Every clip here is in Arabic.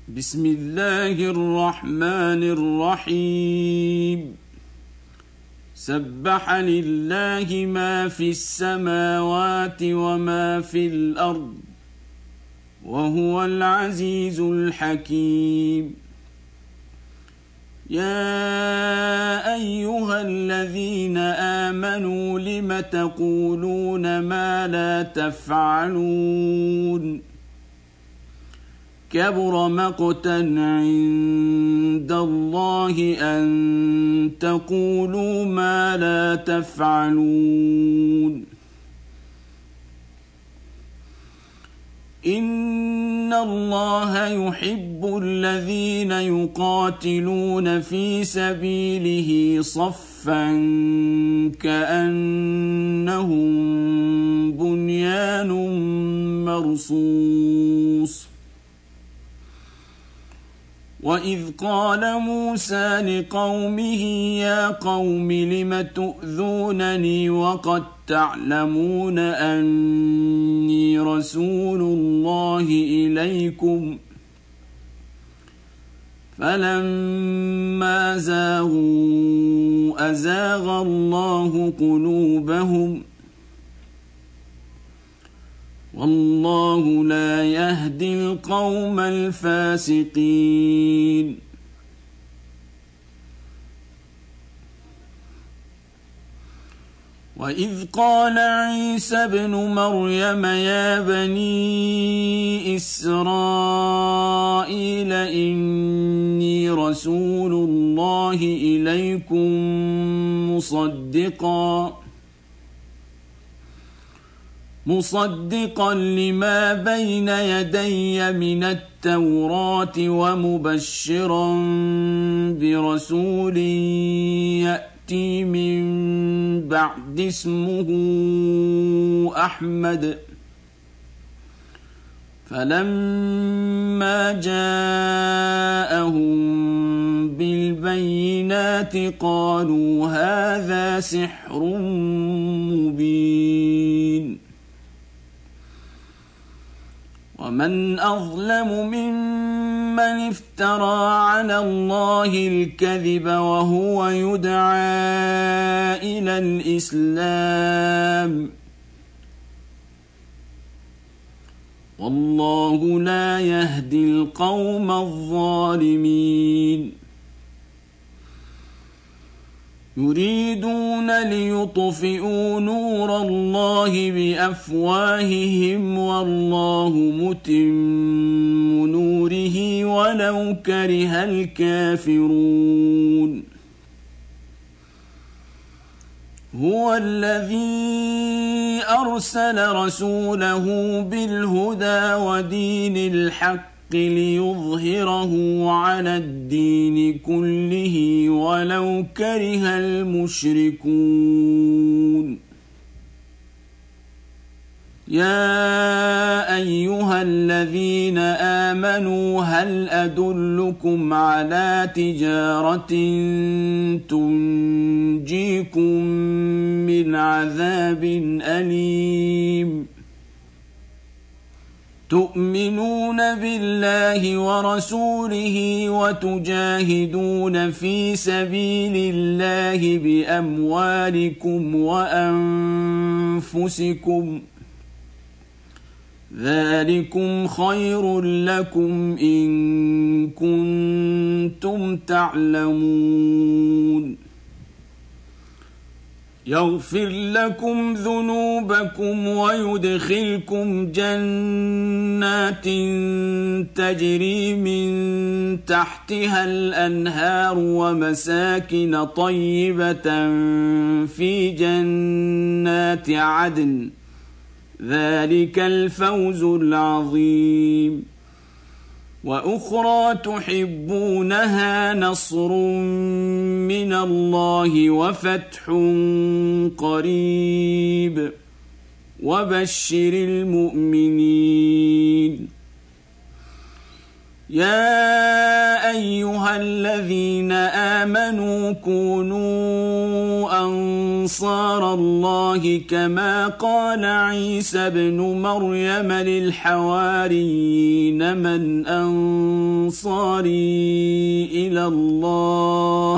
بسم الله الرحمن الرحيم سبح لله ما في السماوات وما في الأرض وهو العزيز الحكيم يا أيها الذين آمنوا لم تقولون ما لا تفعلون كبر مقتا عند الله أن تقولوا ما لا تفعلون إن الله يحب الذين يقاتلون في سبيله صفا كأنهم بنيان مرصوص وإذ قال موسى لقومه يا قوم لم تؤذونني وقد تعلمون أني رسول الله إليكم فلما زاغوا أزاغ الله قلوبهم والله لا يهدي القوم الفاسقين وإذ قال عيسى ابن مريم يا بني إسرائيل إني رسول الله إليكم مصدقا لما بين يدي من التوراة ومبشرا برسول يأتي من بعد اسمه أحمد فلما جاءهم بالبينات قالوا هذا سحر مبين ومن أظلم ممن افترى على الله الكذب وهو يدعى إلى الإسلام والله لا يهدي القوم الظالمين يريدون ليطفئوا نور الله بأفواههم والله متم نوره ولو كره الكافرون هو الذي أرسل رسوله بالهدى ودين الحق ليظهره على الدين كله ولو كره المشركون يا أيها الذين آمنوا هل أدلكم على تجارة تنجيكم من عذاب أليم تؤمنون بالله ورسوله وتجاهدون في سبيل الله بأموالكم وأنفسكم ذلكم خير لكم إن كنتم تعلمون يغفر لكم ذنوبكم ويدخلكم جنات تجري من تحتها الأنهار ومساكن طيبة في جنات عدن ذلك الفوز العظيم وأخرى تحبونها نصر من الله وفتح قريب وبشر المؤمنين يا أيها الذين آمنوا كونوا أنصار الله كما قال عيسى ابن مريم للحواريين من أنصاري إلى الله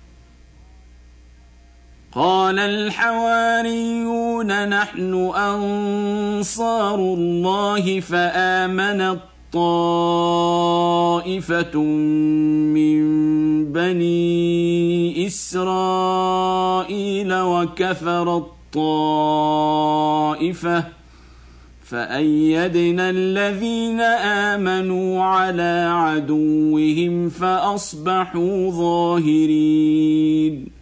قال الحواريون نحن أنصار الله فآمنت طائفة من بني إسرائيل وكفرت طائفة فأيدنا الذين آمنوا على عدوهم فأصبحوا ظاهرين